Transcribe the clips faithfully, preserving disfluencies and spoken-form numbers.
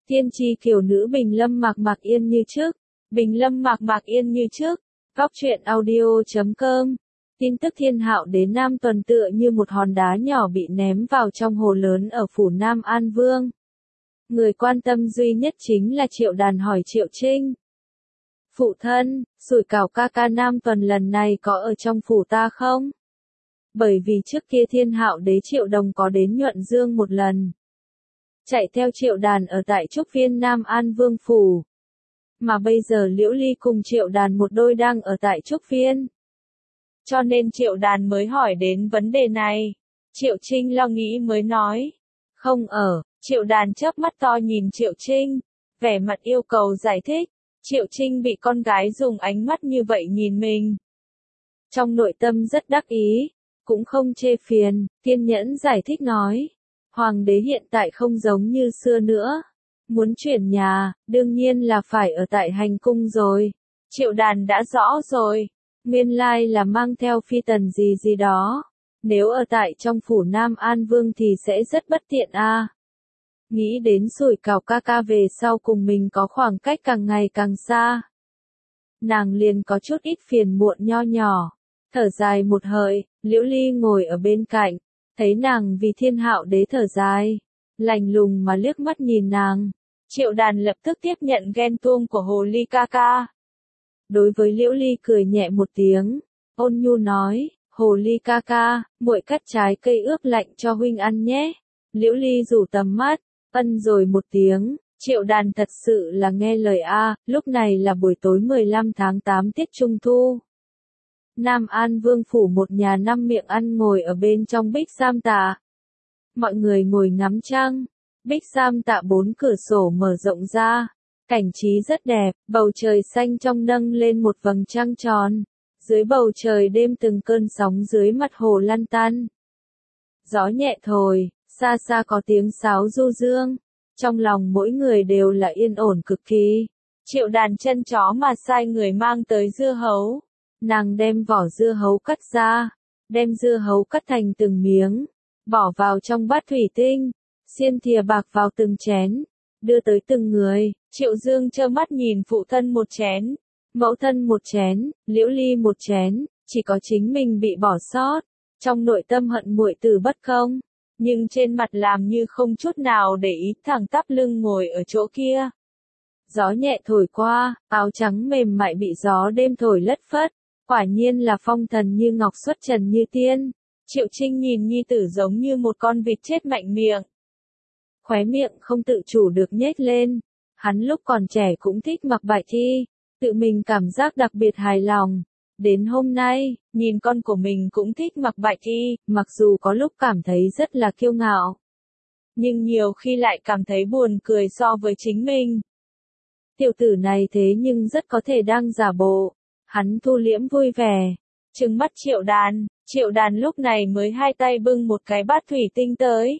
Tiên tri kiều nữ Bình Lâm mạc mạc yên như trước. Bình Lâm mạc mạc yên như trước. Góc truyện audio chấm com. Tin tức Thiên Hạo Đế Nam Tuần tựa như một hòn đá nhỏ bị ném vào trong hồ lớn ở phủ Nam An Vương. Người quan tâm duy nhất chính là Triệu Đàn hỏi Triệu Trinh. Phụ thân, sủi cảo ca ca Nam Tuần lần này có ở trong phủ ta không? Bởi vì trước kia Thiên Hạo Đế Triệu Đồng có đến Nhuận Dương một lần. Chạy theo Triệu Đàn ở tại Trúc Viên Nam An Vương phủ. Mà bây giờ Liễu Ly cùng Triệu Đàn một đôi đang ở tại Trúc Viên. Cho nên Triệu Đàn mới hỏi đến vấn đề này. Triệu Trinh lo nghĩ mới nói. Không ở, Triệu Đàn chớp mắt to nhìn Triệu Trinh. Vẻ mặt yêu cầu giải thích. Triệu Trinh bị con gái dùng ánh mắt như vậy nhìn mình. Trong nội tâm rất đắc ý. Cũng không chê phiền, kiên nhẫn giải thích nói. Hoàng đế hiện tại không giống như xưa nữa. Muốn chuyển nhà, đương nhiên là phải ở tại hành cung rồi. Triệu Đàn đã rõ rồi. Nguyên lai là mang theo phi tần gì gì đó. Nếu ở tại trong phủ Nam An Vương thì sẽ rất bất tiện a. À. Nghĩ đến sủi cảo ca ca về sau cùng mình có khoảng cách càng ngày càng xa. Nàng liền có chút ít phiền muộn nho nhỏ. Thở dài một hơi, Liễu Ly ngồi ở bên cạnh. Thấy nàng vì Thiên Hạo Đế thở dài. Lạnh lùng mà liếc mắt nhìn nàng. Triệu Đàn lập tức tiếp nhận ghen tuông của Hồ Ly ca ca. Đối với Liễu Ly cười nhẹ một tiếng. Ôn nhu nói, Hồ Ly ca ca, muội cắt trái cây ướp lạnh cho huynh ăn nhé. Liễu Ly rủ tầm mắt, ân rồi một tiếng. Triệu Đàn thật sự là nghe lời a. Lúc này là buổi tối mười lăm tháng tám tiết Trung Thu. Nam An Vương phủ một nhà năm miệng ăn ngồi ở bên trong Bích Sam Tạ. Mọi người ngồi ngắm trăng. Bích Sam Tạ bốn cửa sổ mở rộng ra. Cảnh trí rất đẹp, bầu trời xanh trong nâng lên một vầng trăng tròn. Dưới bầu trời đêm từng cơn sóng dưới mặt hồ lăn tăn. Gió nhẹ thổi, xa xa có tiếng sáo du dương. Trong lòng mỗi người đều là yên ổn cực kỳ. Triệu Đàn chân chó mà sai người mang tới dưa hấu. Nàng đem vỏ dưa hấu cắt ra, đem dưa hấu cắt thành từng miếng, bỏ vào trong bát thủy tinh, xiên thìa bạc vào từng chén, đưa tới từng người. Triệu Dương trơ mắt nhìn phụ thân một chén, mẫu thân một chén, Liễu Ly một chén, chỉ có chính mình bị bỏ sót. Trong nội tâm hận muội tử bất công, nhưng trên mặt làm như không chút nào để ý, thẳng tắp lưng ngồi ở chỗ kia. Gió nhẹ thổi qua, áo trắng mềm mại bị gió đêm thổi lất phất. Quả nhiên là phong thần như ngọc xuất trần như tiên. Triệu Trinh nhìn nhi tử giống như một con vịt chết mạnh miệng. Khóe miệng không tự chủ được nhếch lên. Hắn lúc còn trẻ cũng thích mặc bại thi. Tự mình cảm giác đặc biệt hài lòng. Đến hôm nay, nhìn con của mình cũng thích mặc bại thi, mặc dù có lúc cảm thấy rất là kiêu ngạo. Nhưng nhiều khi lại cảm thấy buồn cười so với chính mình. Tiểu tử này thế nhưng rất có thể đang giả bộ. Hắn thu liễm vui vẻ, trừng mắt Triệu Đàn. Triệu Đàn lúc này mới hai tay bưng một cái bát thủy tinh tới.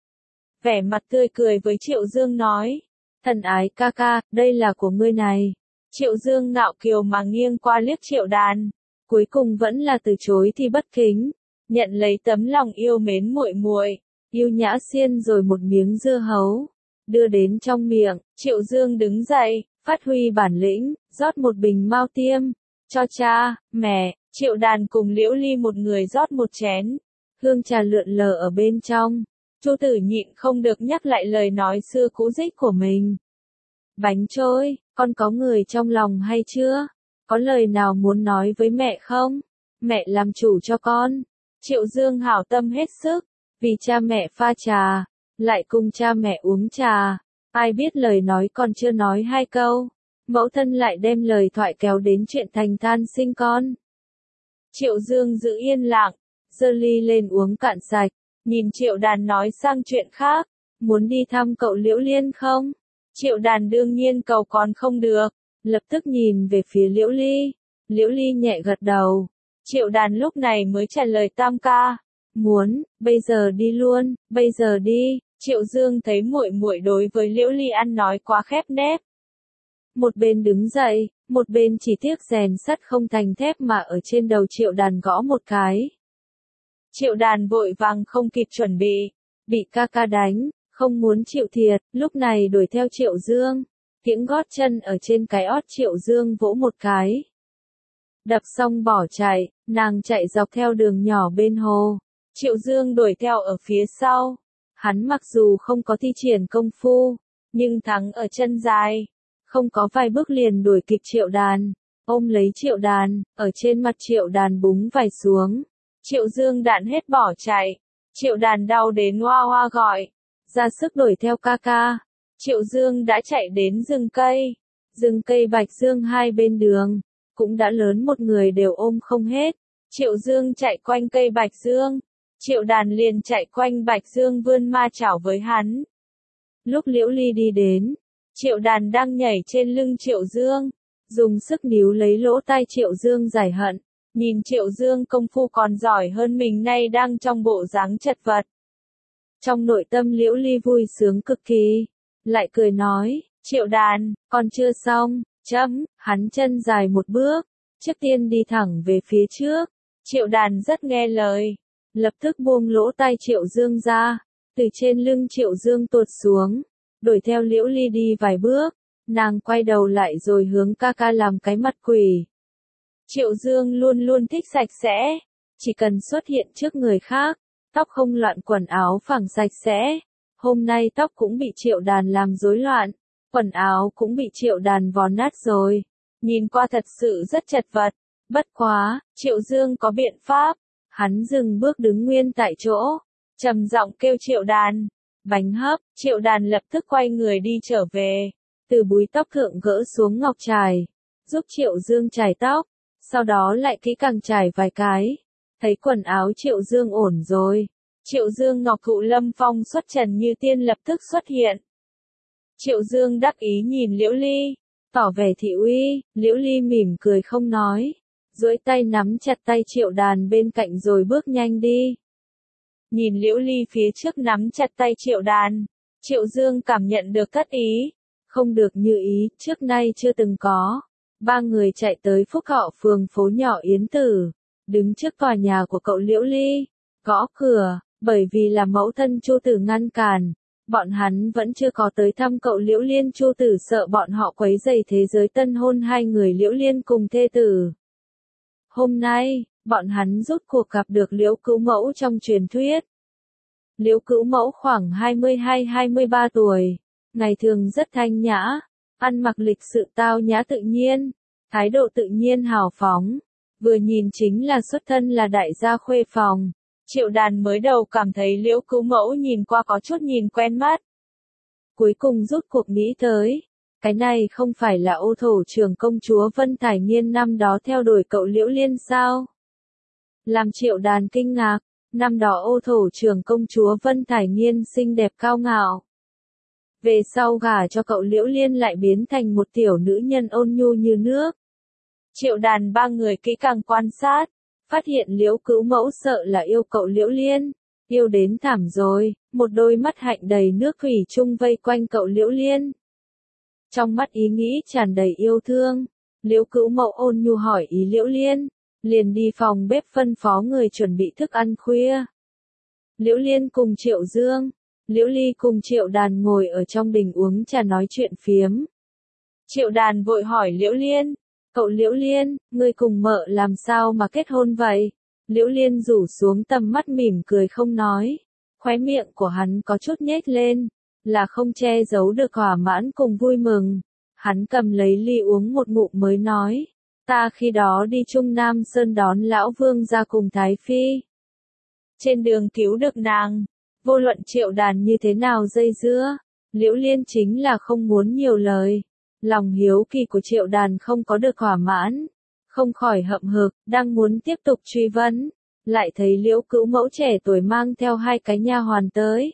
Vẻ mặt tươi cười với Triệu Dương nói, thần ái ca ca, đây là của ngươi này. Triệu Dương ngạo kiều mà nghiêng qua liếc Triệu Đàn, cuối cùng vẫn là từ chối thì bất kính, nhận lấy tấm lòng yêu mến muội muội, yêu nhã xiên rồi một miếng dưa hấu, đưa đến trong miệng. Triệu Dương đứng dậy, phát huy bản lĩnh, rót một bình mao tiêm. Cho cha, mẹ, Triệu Đàn cùng Liễu Ly một người rót một chén. Hương trà lượn lờ ở bên trong. Chu Tử nhịn không được nhắc lại lời nói xưa cũ dích của mình. Bánh trôi, con có người trong lòng hay chưa? Có lời nào muốn nói với mẹ không? Mẹ làm chủ cho con. Triệu Dương hảo tâm hết sức. Vì cha mẹ pha trà, lại cùng cha mẹ uống trà. Ai biết lời nói còn chưa nói hai câu. Mẫu thân lại đem lời thoại kéo đến chuyện thành than sinh con. Triệu Dương giữ yên lặng, giơ ly lên uống cạn sạch, nhìn Triệu Đàn nói sang chuyện khác, muốn đi thăm cậu Liễu Liên không? Triệu Đàn đương nhiên cầu còn không được, lập tức nhìn về phía Liễu Ly. Liễu Ly nhẹ gật đầu. Triệu Đàn lúc này mới trả lời tam ca, muốn, bây giờ đi luôn, bây giờ đi. Triệu Dương thấy muội muội đối với Liễu Ly ăn nói quá khép nép. Một bên đứng dậy, một bên chỉ tiếc rèn sắt không thành thép mà ở trên đầu Triệu Đàn gõ một cái. Triệu Đàn vội vàng không kịp chuẩn bị, bị ca ca đánh, không muốn chịu thiệt, lúc này đuổi theo Triệu Dương. Tiếng gót chân ở trên cái ót Triệu Dương vỗ một cái. Đập xong bỏ chạy, nàng chạy dọc theo đường nhỏ bên hồ. Triệu Dương đuổi theo ở phía sau. Hắn mặc dù không có thi triển công phu, nhưng thắng ở chân dài. Không có vài bước liền đuổi kịp Triệu Đàn. Ôm lấy Triệu Đàn, ở trên mặt Triệu Đàn búng vài xuống. Triệu Dương đạn hết bỏ chạy. Triệu Đàn đau đến hoa hoa gọi. Ra sức đuổi theo ca ca. Triệu Dương đã chạy đến rừng cây. Rừng cây Bạch Dương hai bên đường. Cũng đã lớn một người đều ôm không hết. Triệu Dương chạy quanh cây Bạch Dương. Triệu Đàn liền chạy quanh Bạch Dương vươn ma chảo với hắn. Lúc Liễu Ly đi đến, Triệu Đàn đang nhảy trên lưng Triệu Dương. Dùng sức níu lấy lỗ tai Triệu Dương giải hận. Nhìn Triệu Dương công phu còn giỏi hơn mình nay đang trong bộ dáng chật vật. Trong nội tâm Liễu Ly vui sướng cực kỳ. Lại cười nói, Triệu Đàn, còn chưa xong, chấm, hắn chân dài một bước. Trước tiên đi thẳng về phía trước. Triệu Đàn rất nghe lời. Lập tức buông lỗ tai Triệu Dương ra. Từ trên lưng Triệu Dương tuột xuống. Đuổi theo Liễu Ly đi vài bước. Nàng quay đầu lại rồi hướng ca ca làm cái mặt quỷ. Triệu Dương luôn luôn thích sạch sẽ. Chỉ cần xuất hiện trước người khác. Tóc không loạn, quần áo phẳng sạch sẽ. Hôm nay tóc cũng bị Triệu Đàn làm rối loạn. Quần áo cũng bị Triệu Đàn vò nát rồi. Nhìn qua thật sự rất chật vật. Bất quá, Triệu Dương có biện pháp. Hắn dừng bước đứng nguyên tại chỗ. Trầm giọng kêu Triệu Đàn. Bánh hấp, Triệu Đàn lập tức quay người đi trở về. Từ búi tóc thượng gỡ xuống ngọc chải. Giúp Triệu Dương chải tóc. Sau đó lại kỹ càng chải vài cái. Thấy quần áo Triệu Dương ổn rồi. Triệu Dương ngọc thụ lâm phong xuất trần như tiên lập tức xuất hiện. Triệu Dương đắc ý nhìn Liễu Ly. Tỏ vẻ thị uy. Liễu Ly mỉm cười không nói. Duỗi tay nắm chặt tay Triệu Đàn bên cạnh rồi bước nhanh đi. Nhìn Liễu Ly phía trước nắm chặt tay Triệu Đàn. Triệu Dương cảm nhận được thất ý. Không được như ý, trước nay chưa từng có. Ba người chạy tới Phúc Thọ phường phố nhỏ Yến Tử. Đứng trước tòa nhà của cậu Liễu Ly. Gõ cửa, bởi vì là mẫu thân Chu Tử ngăn cản. Bọn hắn vẫn chưa có tới thăm cậu Liễu Liên. Chu Tử sợ bọn họ quấy rầy thế giới tân hôn hai người Liễu Liên cùng thê tử. Hôm nay, bọn hắn rốt cuộc gặp được Liễu Cữu Mẫu trong truyền thuyết. Liễu Cữu Mẫu khoảng hai mươi hai hai mươi ba tuổi. Ngày thường rất thanh nhã. Ăn mặc lịch sự tao nhã tự nhiên. Thái độ tự nhiên hào phóng. Vừa nhìn chính là xuất thân là đại gia khuê phòng. Triệu Đàn mới đầu cảm thấy Liễu Cữu Mẫu nhìn qua có chút nhìn quen mắt. Cuối cùng rút cuộc nghĩ tới. Cái này không phải là Ô Thổ Trưởng công chúa Vân Thải Nghiên năm đó theo đuổi cậu Liễu Liên sao? Làm Triệu Đàn kinh ngạc. Năm đó Ô Thổ Trưởng công chúa Vân Thải Nghiên xinh đẹp cao ngạo. Về sau gả cho cậu Liễu Liên lại biến thành một tiểu nữ nhân ôn nhu như nước. Triệu Đàn ba người kỹ càng quan sát. Phát hiện Liễu Cữu Mẫu sợ là yêu cậu Liễu Liên. Yêu đến thảm rồi. Một đôi mắt hạnh đầy nước thủy chung vây quanh cậu Liễu Liên. Trong mắt ý nghĩ tràn đầy yêu thương. Liễu Cữu Mẫu ôn nhu hỏi ý Liễu Liên. Liền đi phòng bếp phân phó người chuẩn bị thức ăn khuya. Liễu Liên cùng Triệu Dương. Liễu Ly cùng Triệu Đàn ngồi ở trong đình uống trà nói chuyện phiếm. Triệu Đàn vội hỏi Liễu Liên. Cậu Liễu Liên, ngươi cùng mợ làm sao mà kết hôn vậy? Liễu Liên rủ xuống tầm mắt mỉm cười không nói. Khóe miệng của hắn có chút nhếch lên. Là không che giấu được thỏa mãn cùng vui mừng. Hắn cầm lấy ly uống một ngụm mới nói. Ta khi đó đi Trung Nam Sơn đón Lão Vương ra cùng Thái Phi. Trên đường cứu được nàng. Vô luận Triệu Đàn như thế nào dây dưa. Liễu Liên chính là không muốn nhiều lời. Lòng hiếu kỳ của Triệu Đàn không có được thỏa mãn. Không khỏi hậm hực, đang muốn tiếp tục truy vấn. Lại thấy Liễu Cữu Mẫu trẻ tuổi mang theo hai cái nha hoàn tới.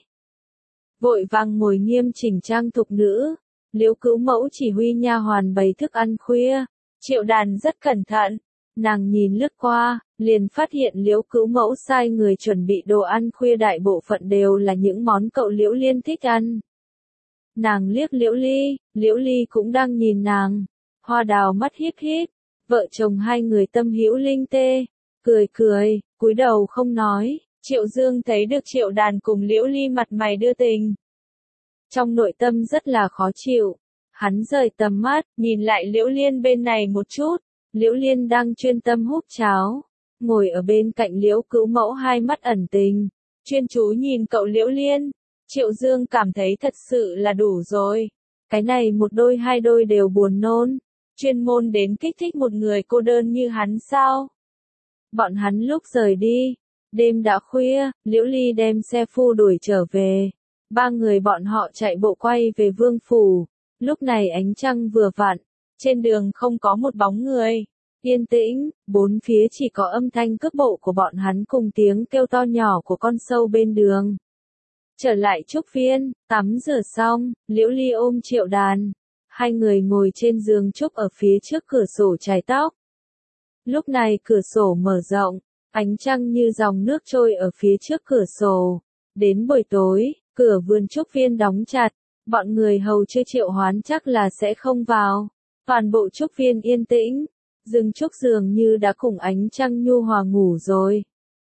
Vội vàng ngồi nghiêm chỉnh trang thục nữ. Liễu Cữu Mẫu chỉ huy nha hoàn bày thức ăn khuya. Triệu Đàn rất cẩn thận. Nàng nhìn lướt qua, liền phát hiện Liễu Cữu Mẫu sai người chuẩn bị đồ ăn khuya đại bộ phận đều là những món cậu Liễu Liên thích ăn. Nàng liếc Liễu Ly, Liễu Ly cũng đang nhìn nàng. Hoa Đào mắt híp híp, vợ chồng hai người tâm hữu linh tê, cười cười, cúi đầu không nói. Triệu Dương thấy được Triệu Đàn cùng Liễu Ly mặt mày đưa tình. trong nội tâm rất là khó chịu. Hắn rời tầm mắt, nhìn lại Liễu Liên bên này một chút. Liễu Liên đang chuyên tâm húp cháo, ngồi ở bên cạnh Liễu Cữu Mẫu hai mắt ẩn tình, chuyên chú nhìn cậu Liễu Liên. Triệu Dương cảm thấy thật sự là đủ rồi. Cái này một đôi hai đôi đều buồn nôn, chuyên môn đến kích thích một người cô đơn như hắn sao? Bọn hắn lúc rời đi, đêm đã khuya, Liễu Ly đem xe phu đuổi trở về. Ba người bọn họ chạy bộ quay về Vương Phủ. Lúc này ánh trăng vừa vặn, trên đường không có một bóng người. Yên tĩnh, bốn phía chỉ có âm thanh cước bộ của bọn hắn cùng tiếng kêu to nhỏ của con sâu bên đường. Trở lại trúc viên, tắm rửa xong, Liễu Ly ôm Triệu Đàn. Hai người ngồi trên giường trúc ở phía trước cửa sổ chải tóc. Lúc này cửa sổ mở rộng, ánh trăng như dòng nước trôi ở phía trước cửa sổ. Đến buổi tối, cửa vườn trúc viên đóng chặt, bọn người hầu chưa triệu hoán chắc là sẽ không vào. Toàn bộ trúc viên yên tĩnh, rừng trúc dường như đã cùng ánh trăng nhu hòa ngủ rồi.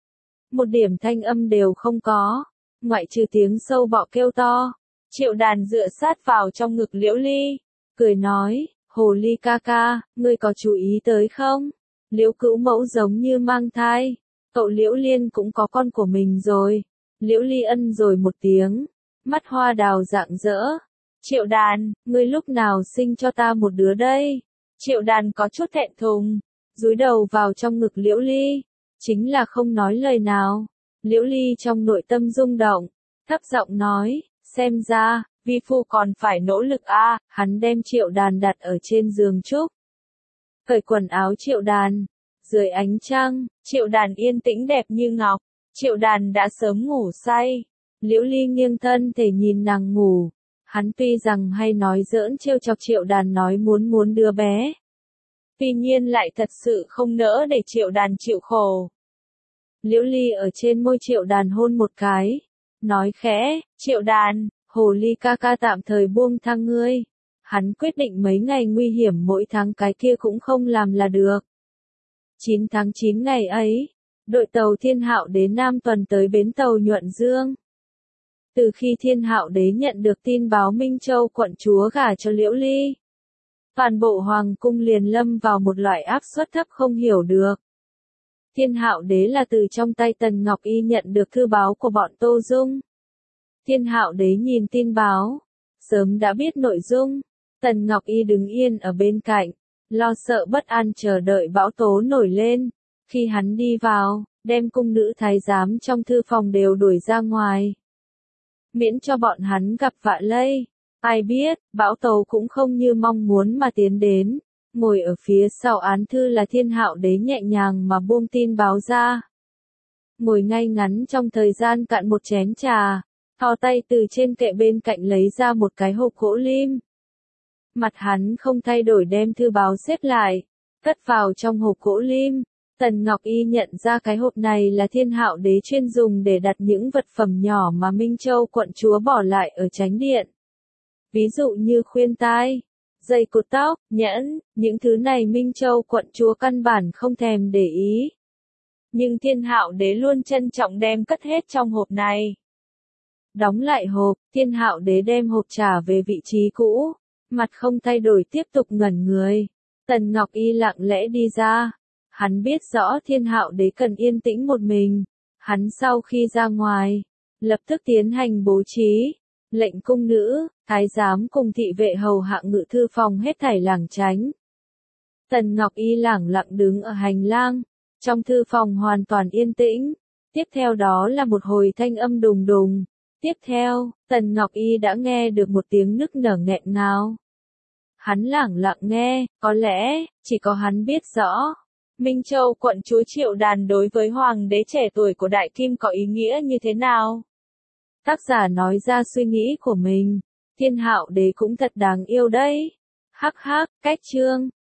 Một điểm thanh âm đều không có, ngoại trừ tiếng sâu bọ kêu to. Triệu Đàn dựa sát vào trong ngực Liễu Ly, cười nói, Hồ Ly ca ca, ngươi có chú ý tới không? Liễu Cữu Mẫu giống như mang thai, cậu Liễu Liên cũng có con của mình rồi. Liễu Ly ân rồi một tiếng, mắt hoa đào rạng rỡ. Triệu Đàn, ngươi lúc nào sinh cho ta một đứa đây? Triệu Đàn có chút thẹn thùng, dúi đầu vào trong ngực Liễu Ly, chính là không nói lời nào. Liễu Ly trong nội tâm rung động, thấp giọng nói, xem ra, vi phu còn phải nỗ lực a. À. Hắn đem Triệu Đàn đặt ở trên giường trúc, cởi quần áo Triệu Đàn, dưới ánh trăng, Triệu Đàn yên tĩnh đẹp như ngọc. Triệu Đàn đã sớm ngủ say, Liễu Ly nghiêng thân thể nhìn nàng ngủ. Hắn tuy rằng hay nói giỡn trêu chọc Triệu Đàn nói muốn muốn đứa bé, tuy nhiên lại thật sự không nỡ để Triệu Đàn chịu khổ. Liễu Ly ở trên môi Triệu Đàn hôn một cái, nói khẽ, Triệu Đàn, Hồ Ly ca ca tạm thời buông tha ngươi. Hắn quyết định mấy ngày nguy hiểm mỗi tháng cái kia cũng không làm là được. chín tháng chín ngày ấy, đội tàu Thiên Hạo Đế Nam tuần tới bến tàu Nhuận Dương. Từ khi Thiên Hạo Đế nhận được tin báo Minh Châu quận chúa gả cho Liễu Ly, toàn bộ hoàng cung liền lâm vào một loại áp suất thấp không hiểu được. Thiên Hạo Đế là từ trong tay Tần Ngọc Y nhận được thư báo của bọn Tô Dung. Thiên Hạo Đế nhìn tin báo, sớm đã biết nội dung. Tần Ngọc Y đứng yên ở bên cạnh, lo sợ bất an chờ đợi bão tố nổi lên. Khi hắn đi vào, đem cung nữ thái giám trong thư phòng đều đuổi ra ngoài, miễn cho bọn hắn gặp vạ lây. Ai biết, bão tố cũng không như mong muốn mà tiến đến. Ngồi ở phía sau án thư là Thiên Hạo Đế nhẹ nhàng mà buông tin báo ra. Ngồi ngay ngắn trong thời gian cạn một chén trà, thò tay từ trên kệ bên cạnh lấy ra một cái hộp gỗ lim. Mặt hắn không thay đổi đem thư báo xếp lại, cất vào trong hộp gỗ lim. Tần Ngọc Y nhận ra cái hộp này là Thiên Hạo Đế chuyên dùng để đặt những vật phẩm nhỏ mà Minh Châu quận chúa bỏ lại ở chánh điện. Ví dụ như khuyên tai, dây cột tóc, nhẫn, những thứ này Minh Châu quận chúa căn bản không thèm để ý. Nhưng Thiên Hạo Đế luôn trân trọng đem cất hết trong hộp này. Đóng lại hộp, Thiên Hạo Đế đem hộp trả về vị trí cũ, mặt không thay đổi tiếp tục ngẩn người. Tần Ngọc Y lặng lẽ đi ra. Hắn biết rõ Thiên Hạo Đế cần yên tĩnh một mình. Hắn sau khi ra ngoài, lập tức tiến hành bố trí, lệnh cung nữ, thái giám cùng thị vệ hầu hạ ngự thư phòng hết thảy lảng tránh. Tần Ngọc Y lẳng lặng đứng ở hành lang, trong thư phòng hoàn toàn yên tĩnh. Tiếp theo đó là một hồi thanh âm đùng đùng. Tiếp theo, Tần Ngọc Y đã nghe được một tiếng nức nở nghẹn ngào. Hắn lẳng lặng nghe, có lẽ, chỉ có hắn biết rõ. Minh Châu quận chúa Triệu Đàn đối với hoàng đế trẻ tuổi của Đại Kim có ý nghĩa như thế nào? Tác giả nói ra suy nghĩ của mình. Thiên Hạo Đế cũng thật đáng yêu đấy. Hắc hắc, cách chương.